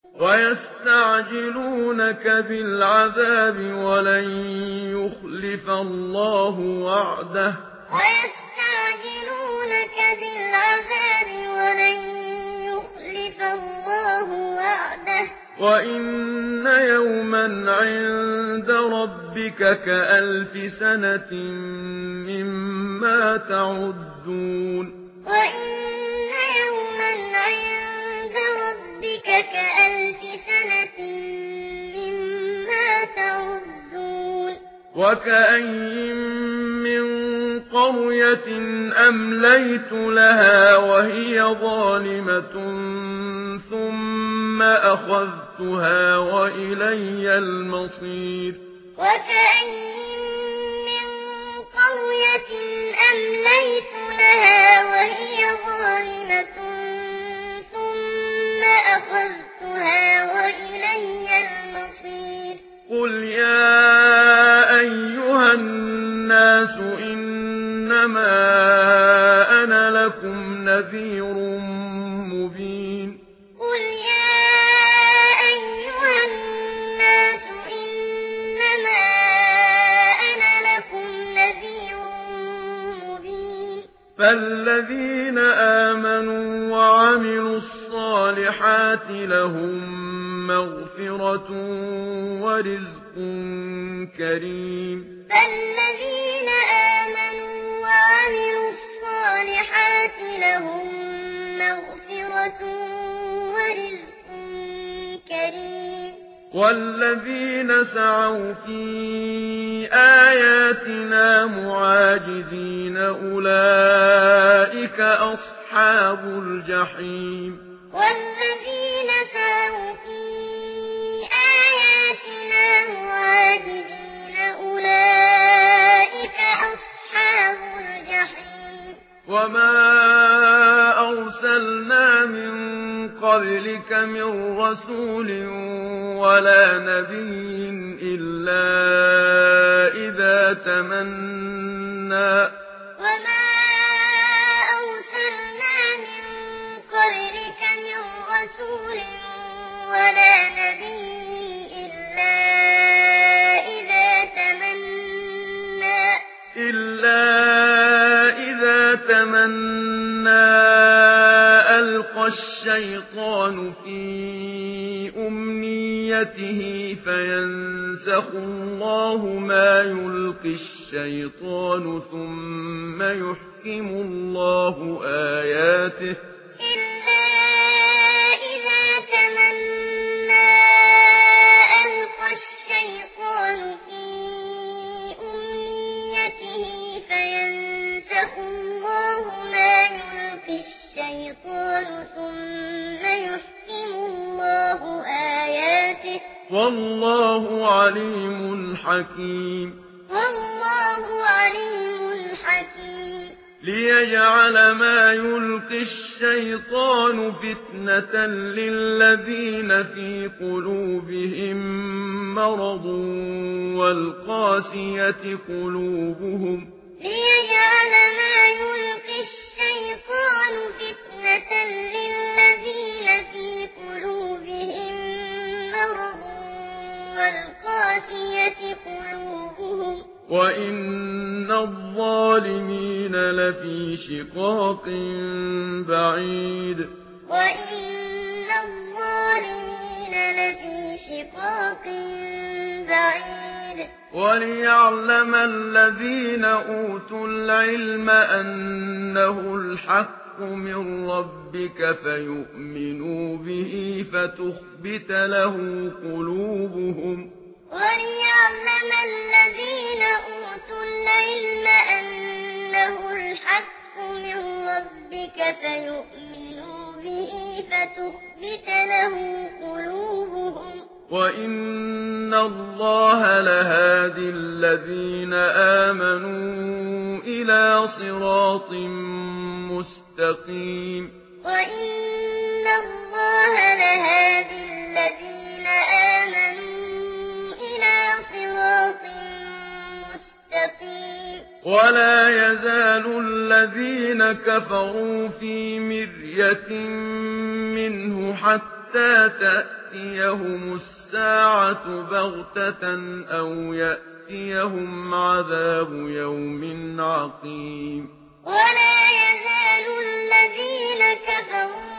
ويستعجلونك بالعذاب ولن يخلف الله وعده ويستعجلونك بالعذاب ولن يخلف الله وعده وإن يوما عند ربك كألف سنة مما تعدون وإن يوما عند ربك كألف سنة مما تعدون وكأين من قرية أمليت لها وهي ظالمة ثم أخذتها وإلي المصير وكأين من قرية أمليت لها وهي ظالمة ثم أخذتها وإلي المصير قل يا أيها الناس إنما أنا لكم نذير مبين قل يا أيها الناس إنما أنا لكم نذير مبين فالذين آمنوا وعملوا الصالحات لهم مغفرة ورزق كريم فالذين آمنوا وعملوا الصالحات لهم مغفرة ورزق كريم والذين سعوا في آياتنا معاجزين أولئك أصحاب الجحيم والذين سعوا في آياتنا معاجزين أولئك أصحاب الجحيم وما أرسلنا من قبلك من رسول ولا نبي إلا إذا تمنى وما أرسلنا من قبلك من رسول ولا نبي إلا إذا تمنى ألقى الشيطان في أمنيته فينسخ الله ما يلقي الشيطان ثم يحكم الله آياته إلا إذا تمنى ألقى الشيطان في أمنيته فينسخ الله ما يلقي الشيطان ثم يحكم الله آياته والله عليم حكيم والله عليم حكيم ليجعل ما يلقي الشيطان فتنة للذين في قلوبهم مرض والقاسية قلوبهم ليجعل ما يلقي الشيطان فتنة للذين في قلوبهم مرض والقاسية قلوبهم وإن الظالمين لفي شقاق بعيد وإن الظالمين لفي شقاق بعيد وليعلم الذين أوتوا العلم أنه الحق من ربك فيؤمنوا به فتخبت له قلوبهم وليعلم الذين أوتوا العلم أنه الحق من ربك فيؤمنوا به فتخبت له قلوبهم وإن الله لهادي الذين آمنوا إلى صراط مستقيم وإن الله لهادي الذين آمنوا إلى صراط مستقيم ولا يزال الذين كفروا في مرية منه حتى تأتي تأتيهم الساعة بغتة أو يأتيهم عذاب يوم عقيم. ولا يزال الذين كفروا